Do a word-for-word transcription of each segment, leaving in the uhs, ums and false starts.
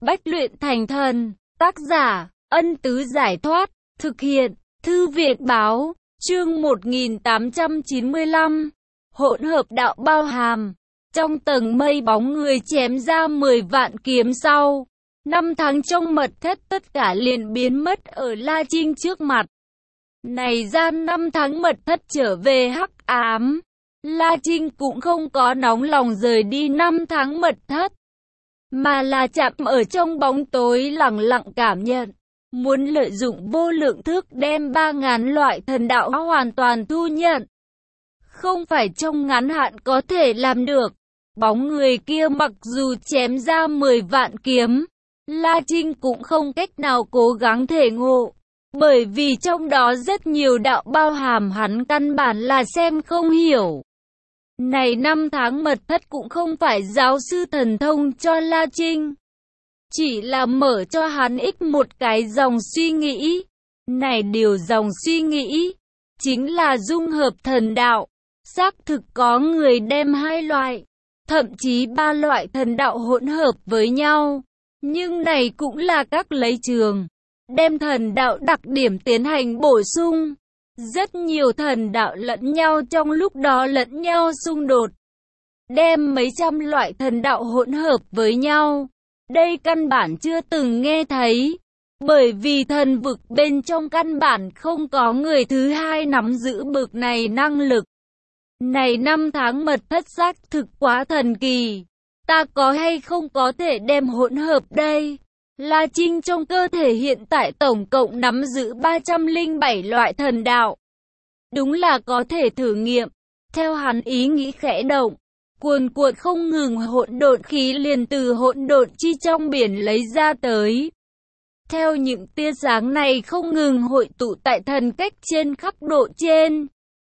Bách luyện thành thần. Tác giả, Ân Tứ Giải Thoát. Thực hiện, Thư viện Báo. Chương một nghìn tám trăm chín mươi lăm. Hỗn hợp đạo bao hàm. Trong tầng mây bóng người chém ra mười vạn kiếm sau. Năm tháng trong mật thất tất cả liền biến mất ở La Trinh trước mặt. Này gian năm tháng mật thất trở về hắc ám. La Trinh cũng không có nóng lòng rời đi năm tháng mật thất, mà là chạm ở trong bóng tối lặng lặng cảm nhận. Muốn lợi dụng vô lượng thức đem ba ngàn loại thần đạo hoàn toàn thu nhận, không phải trong ngắn hạn có thể làm được. Bóng người kia mặc dù chém ra mười vạn kiếm, La Trinh cũng không cách nào cố gắng thể ngộ, bởi vì trong đó rất nhiều đạo bao hàm hắn căn bản là xem không hiểu. Này năm tháng mật thất cũng không phải giáo sư thần thông cho La Trinh, chỉ là mở cho hắn ích một cái dòng suy nghĩ. Này điều dòng suy nghĩ chính là dung hợp thần đạo. Xác thực có người đem hai loại, thậm chí ba loại thần đạo hỗn hợp với nhau, nhưng này cũng là các lấy trường, đem thần đạo đặc điểm tiến hành bổ sung. Rất nhiều thần đạo lẫn nhau trong lúc đó lẫn nhau xung đột, đem mấy trăm loại thần đạo hỗn hợp với nhau. Đây căn bản chưa từng nghe thấy, bởi vì thần vực bên trong căn bản không có người thứ hai nắm giữ bực này năng lực. Này năm tháng mật thất xác thực quá thần kỳ, ta có hay không có thể đem hỗn hợp đây? La Trinh trong cơ thể hiện tại tổng cộng nắm giữ ba trăm lẻ bảy loại thần đạo. Đúng là có thể thử nghiệm. Theo hắn ý nghĩ khẽ động, cuồn cuộn không ngừng hỗn độn khí liền từ hỗn độn chi trong biển lấy ra tới. Theo những tia sáng này không ngừng hội tụ tại thần cách trên khắc độ trên.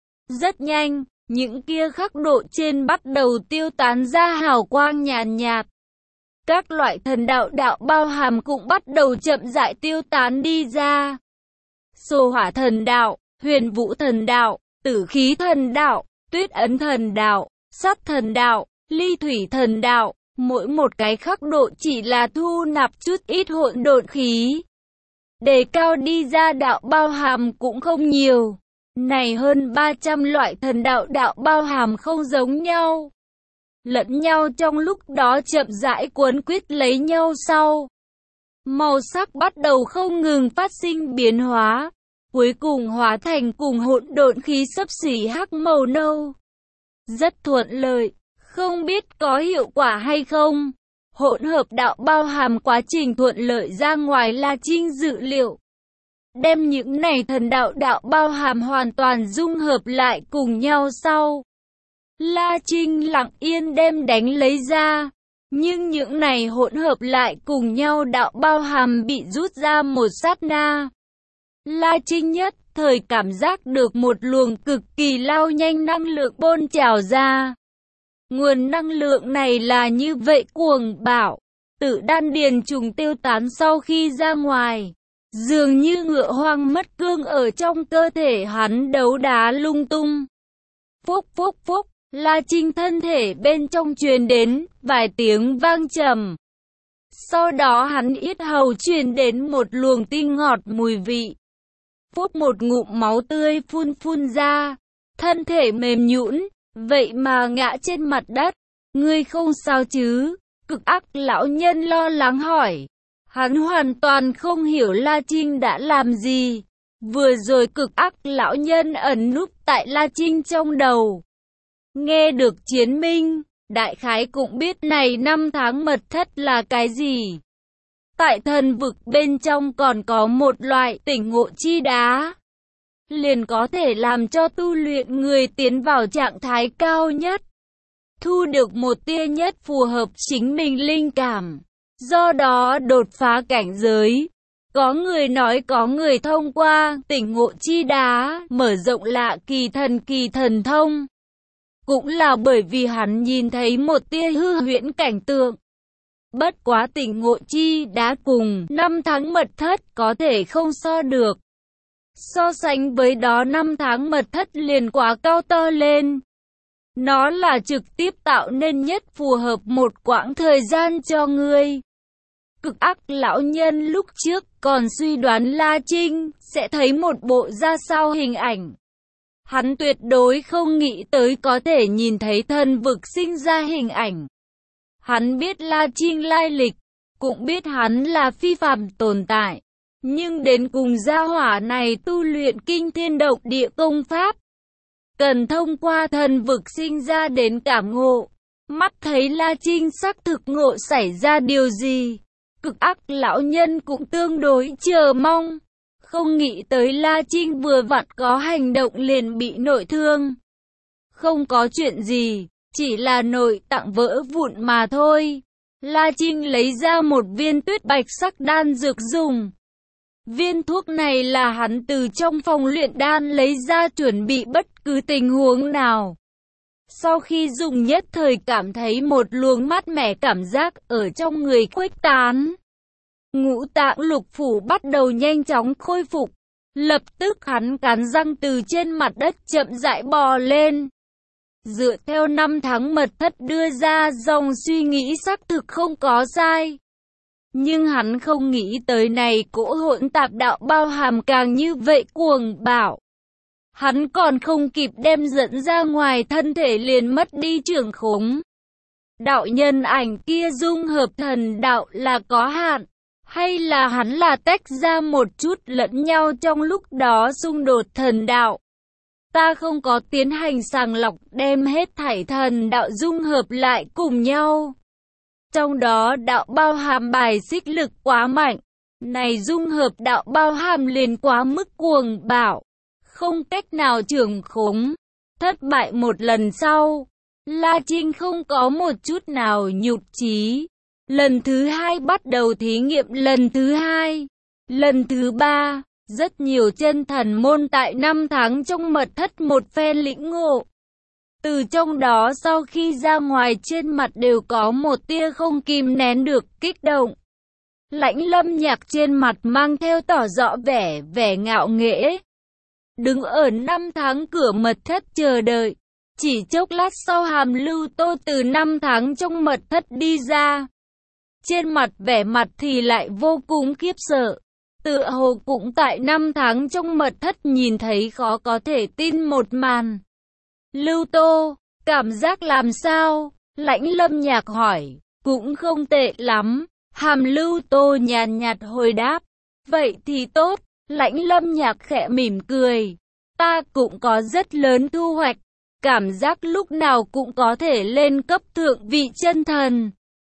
Rất nhanh, những kia khắc độ trên bắt đầu tiêu tán ra hào quang nhàn nhạt. Các loại thần đạo đạo bao hàm cũng bắt đầu chậm rãi tiêu tán đi ra. Xô hỏa thần đạo, huyền vũ thần đạo, tử khí thần đạo, tuyết ấn thần đạo, sắt thần đạo, ly thủy thần đạo. Mỗi một cái khắc độ chỉ là thu nạp chút ít hỗn độn khí. Đề cao đi ra đạo bao hàm cũng không nhiều. Này hơn ba trăm loại thần đạo đạo bao hàm không giống nhau, lẫn nhau trong lúc đó chậm rãi cuốn quýt lấy nhau sau. Màu sắc bắt đầu không ngừng phát sinh biến hóa, cuối cùng hóa thành cùng hỗn độn khí xấp xỉ hắc màu nâu. Rất thuận lợi, không biết có hiệu quả hay không. Hỗn hợp đạo bao hàm quá trình thuận lợi ra ngoài La Trinh dự liệu. Đem những này thần đạo đạo bao hàm hoàn toàn dung hợp lại cùng nhau sau, La Trinh lặng yên đem đánh lấy ra. Nhưng những này hỗn hợp lại cùng nhau đạo bao hàm bị rút ra một sát na, La Trinh nhất thời cảm giác được một luồng cực kỳ lao nhanh năng lượng bôn trào ra. Nguồn năng lượng này là như vậy cuồng bạo, tự đan điền trùng tiêu tán sau khi ra ngoài. Dường như ngựa hoang mất cương ở trong cơ thể hắn đấu đá lung tung. Phúc phúc phúc, La Trinh thân thể bên trong truyền đến vài tiếng vang trầm. Sau đó hắn yết hầu truyền đến một luồng tinh ngọt mùi vị. Phúc một ngụm máu tươi phun phun ra, thân thể mềm nhũn, vậy mà ngã trên mặt đất. Ngươi không sao chứ? Cực ác lão nhân lo lắng hỏi. Hắn hoàn toàn không hiểu La Trinh đã làm gì. Vừa rồi cực ác lão nhân ẩn núp tại La Trinh trong đầu, nghe được chiến minh, đại khái cũng biết này năm tháng mật thất là cái gì. Tại thần vực bên trong còn có một loại tỉnh ngộ chi đá, liền có thể làm cho tu luyện người tiến vào trạng thái cao nhất, thu được một tia nhất phù hợp chính mình linh cảm, do đó đột phá cảnh giới. Có người nói có người thông qua tỉnh ngộ chi đá mở rộng lạ kỳ thần kỳ thần thông, cũng là bởi vì hắn nhìn thấy một tia hư huyễn cảnh tượng. Bất quá tỉnh ngộ chi đá cùng năm tháng mật thất có thể không so được. So sánh với đó năm tháng mật thất liền quá cao to lên. Nó là trực tiếp tạo nên nhất phù hợp một quãng thời gian cho ngươi. Cực ác lão nhân lúc trước còn suy đoán La Trinh sẽ thấy một bộ ra sao hình ảnh. Hắn tuyệt đối không nghĩ tới có thể nhìn thấy thần vực sinh ra hình ảnh. Hắn biết La Trinh lai lịch, cũng biết hắn là phi phàm tồn tại. Nhưng đến cùng gia hỏa này tu luyện kinh thiên động địa công pháp. Cần thông qua thần vực sinh ra đến cảm ngộ. Mắt thấy La Trinh xác thực ngộ xảy ra điều gì. Cực ác lão nhân cũng tương đối chờ mong. Không nghĩ tới La Trinh vừa vặn có hành động liền bị nội thương. Không có chuyện gì, chỉ là nội tạng vỡ vụn mà thôi. La Trinh lấy ra một viên tuyết bạch sắc đan dược dùng. Viên thuốc này là hắn từ trong phòng luyện đan lấy ra chuẩn bị bất cứ tình huống nào. Sau khi dùng nhất thời cảm thấy một luồng mát mẻ cảm giác ở trong người khuếch tán. Ngũ tạng lục phủ bắt đầu nhanh chóng khôi phục. Lập tức hắn cắn răng từ trên mặt đất chậm rãi bò lên. Dựa theo năm tháng mật thất đưa ra dòng suy nghĩ xác thực không có sai. Nhưng hắn không nghĩ tới này cỗ hỗn tạp đạo bao hàm càng như vậy cuồng bạo. Hắn còn không kịp đem dẫn ra ngoài thân thể liền mất đi trưởng khống. Đạo nhân ảnh kia dung hợp thần đạo là có hạn, hay là hắn là tách ra một chút lẫn nhau trong lúc đó xung đột thần đạo. Ta không có tiến hành sàng lọc đem hết thảy thần đạo dung hợp lại cùng nhau. Trong đó đạo bao hàm bài xích lực quá mạnh, này dung hợp đạo bao hàm liền quá mức cuồng bạo, không cách nào trưởng khống. Thất bại một lần sau, La Trinh không có một chút nào nhụt chí. Lần thứ hai bắt đầu thí nghiệm lần thứ hai, lần thứ ba, rất nhiều chân thần môn tại năm tháng trong mật thất một phen lĩnh ngộ. Từ trong đó sau khi ra ngoài trên mặt đều có một tia không kìm nén được kích động. Lãnh Lâm Nhạc trên mặt mang theo tỏ rõ vẻ vẻ ngạo nghễ. Đứng ở năm tháng cửa mật thất chờ đợi. Chỉ chốc lát sau Hàm Lưu Tô từ năm tháng trong mật thất đi ra. Trên mặt vẻ mặt thì lại vô cùng khiếp sợ. Tựa hồ cũng tại năm tháng trong mật thất nhìn thấy khó có thể tin một màn. Lưu Tô, cảm giác làm sao? Lãnh Lâm Nhạc hỏi. Cũng không tệ lắm. Hàm Lưu Tô nhàn nhạt hồi đáp. Vậy thì tốt. Lãnh Lâm Nhạc khẽ mỉm cười. Ta cũng có rất lớn thu hoạch. Cảm giác lúc nào cũng có thể lên cấp thượng vị chân thần.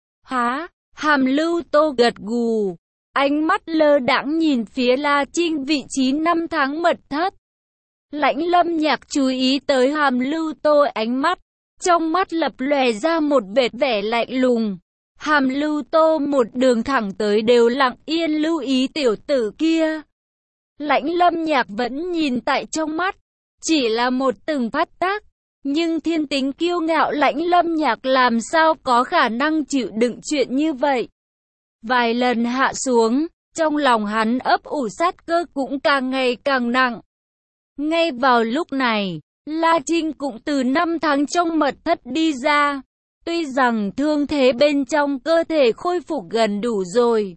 Hả? Hàm Lưu Tô gật gù. Ánh mắt lơ đãng nhìn phía La Trinh vị trí năm tháng mật thất. Lãnh Lâm Nhạc chú ý tới Hàm Lưu Tô ánh mắt. Trong mắt lập lòe ra một vệt vẻ lạnh lùng. Hàm Lưu Tô một đường thẳng tới đều lặng yên lưu ý tiểu tử kia. Lãnh Lâm Nhạc vẫn nhìn tại trong mắt. Chỉ là một từng phát tác. Nhưng thiên tính kiêu ngạo Lãnh Lâm Nhạc làm sao có khả năng chịu đựng chuyện như vậy. Vài lần hạ xuống, trong lòng hắn ấp ủ sát cơ cũng càng ngày càng nặng. Ngay vào lúc này, La Trinh cũng từ năm tháng trong mật thất đi ra. Tuy rằng thương thế bên trong cơ thể khôi phục gần đủ rồi,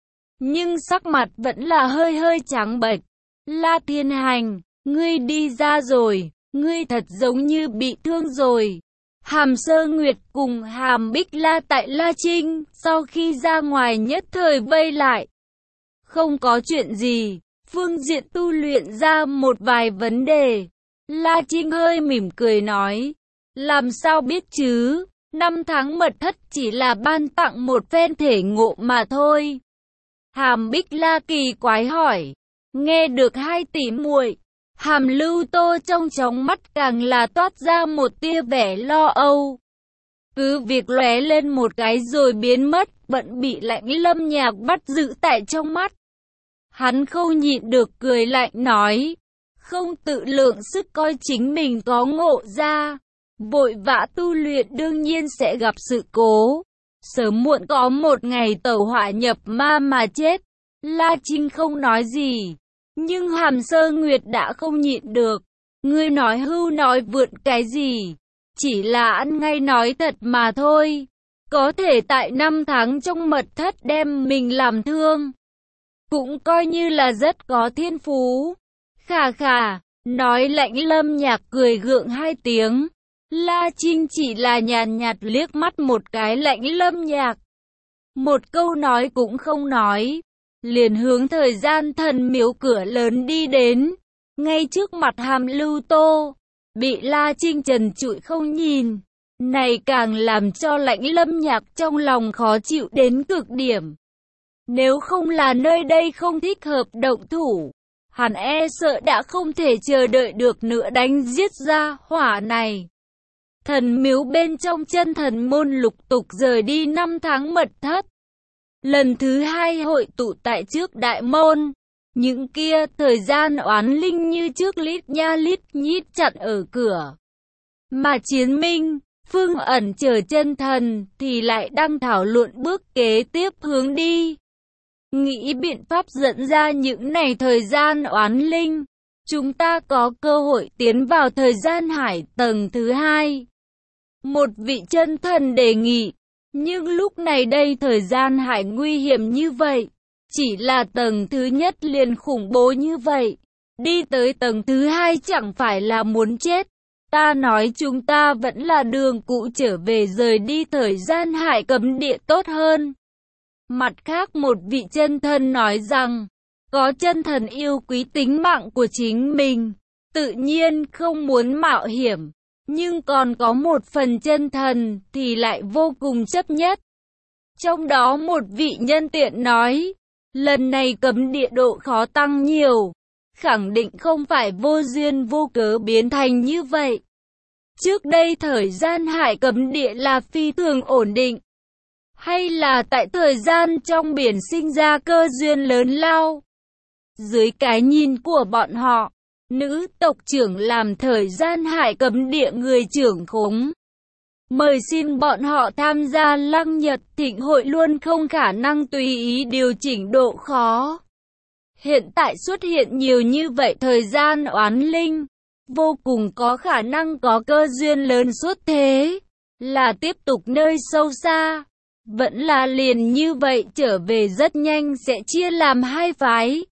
nhưng sắc mặt vẫn là hơi hơi trắng bệch. La Thiên Hành, ngươi đi ra rồi, ngươi thật giống như bị thương rồi. Hàm Sơ Nguyệt cùng Hàm Bích La tại La Trinh, sau khi ra ngoài nhất thời vây lại. Không có chuyện gì, phương diện tu luyện ra một vài vấn đề. La Trinh hơi mỉm cười nói, làm sao biết chứ, năm tháng mật thất chỉ là ban tặng một phen thể ngộ mà thôi. Hàm Bích La kỳ quái hỏi, nghe được hai tỷ muội. Hàm Lưu Tô trong tròng mắt càng là toát ra một tia vẻ lo âu. Cứ việc lóe lên một cái rồi biến mất, vẫn bị Lãnh Lâm Nhạc bắt giữ tại trong mắt. Hắn không nhịn được cười lạnh nói, không tự lượng sức coi chính mình có ngộ ra. Vội vã tu luyện đương nhiên sẽ gặp sự cố. Sớm muộn có một ngày tẩu hỏa nhập ma mà chết. La Trinh không nói gì. Nhưng Hàm Sơ Nguyệt đã không nhịn được. Ngươi nói hưu nói vượn cái gì? Chỉ là ăn ngay nói thật mà thôi. có thể tại năm tháng trong mật thất đem mình làm thương. Cũng coi như là rất có thiên phú. Khà khà, nói Lãnh Lâm Nhạc cười gượng hai tiếng. La Trinh chỉ là nhàn nhạt liếc mắt một cái Lãnh Lâm Nhạc. Một câu nói cũng không nói. Liền hướng thời gian thần miếu cửa lớn đi đến. Ngay trước mặt Hàm Lưu Tô. Bị La Trinh trần trụi không nhìn. Này càng làm cho Lãnh Lâm Nhạc trong lòng khó chịu đến cực điểm. Nếu không là nơi đây không thích hợp động thủ, hắn e sợ đã không thể chờ đợi được nữa đánh giết ra hỏa này. Thần miếu bên trong chân thần môn lục tục rời đi năm tháng mật thất. Lần thứ hai hội tụ tại trước đại môn. Những kia thời gian oán linh như trước lít nha lít nhít chặn ở cửa. Mà Chiến Minh, Phương Ẩn chờ chân thần thì lại đang thảo luận bước kế tiếp hướng đi. Nghĩ biện pháp dẫn ra những này thời gian oán linh. Chúng ta có cơ hội tiến vào thời gian hải tầng thứ hai. Một vị chân thần đề nghị. Nhưng lúc này đây thời gian hải nguy hiểm như vậy. Chỉ là tầng thứ nhất liền khủng bố như vậy. Đi tới tầng thứ hai chẳng phải là muốn chết. Ta nói chúng ta vẫn là đường cũ trở về rời đi thời gian hải cấm địa tốt hơn. Mặt khác một vị chân thần nói rằng, có chân thần yêu quý tính mạng của chính mình, tự nhiên không muốn mạo hiểm, nhưng còn có một phần chân thần thì lại vô cùng chấp nhất. Trong đó một vị nhân tiện nói, lần này cấm địa độ khó tăng nhiều, khẳng định không phải vô duyên vô cớ biến thành như vậy. Trước đây thời gian hải cấm địa là phi thường ổn định, hay là tại thời gian trong biển sinh ra cơ duyên lớn lao. Dưới cái nhìn của bọn họ, nữ tộc trưởng làm thời gian hải cấm địa người trưởng khống. Mời xin bọn họ tham gia Lăng Nhật Thịnh hội luôn không khả năng tùy ý điều chỉnh độ khó. Hiện tại xuất hiện nhiều như vậy thời gian oán linh, vô cùng có khả năng có cơ duyên lớn xuất thế, là tiếp tục nơi sâu xa. Vẫn là liền như vậy trở về rất nhanh sẽ chia làm hai phái.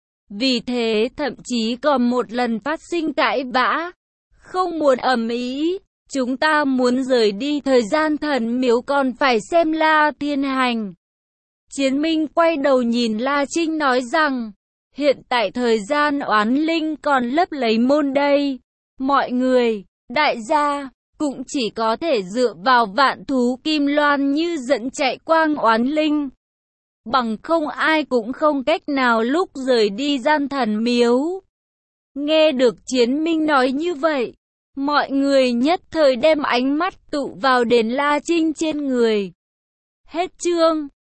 Vì thế thậm chí còn một lần phát sinh cãi vã. Không muốn ầm ĩ, chúng ta muốn rời đi thời gian thần miếu còn phải xem La Thiên Hành. Chiến Minh quay đầu nhìn La Trinh nói rằng, hiện tại thời gian oán linh còn lấp lấy môn đây. Mọi người, đại gia, cũng chỉ có thể dựa vào vạn thú kim loan như dẫn chạy quang oán linh. Bằng không ai cũng không cách nào lúc rời đi gian thần miếu. Nghe được Chiến Minh nói như vậy, mọi người nhất thời đem ánh mắt tụ vào đền La Trinh trên người. Hết chương.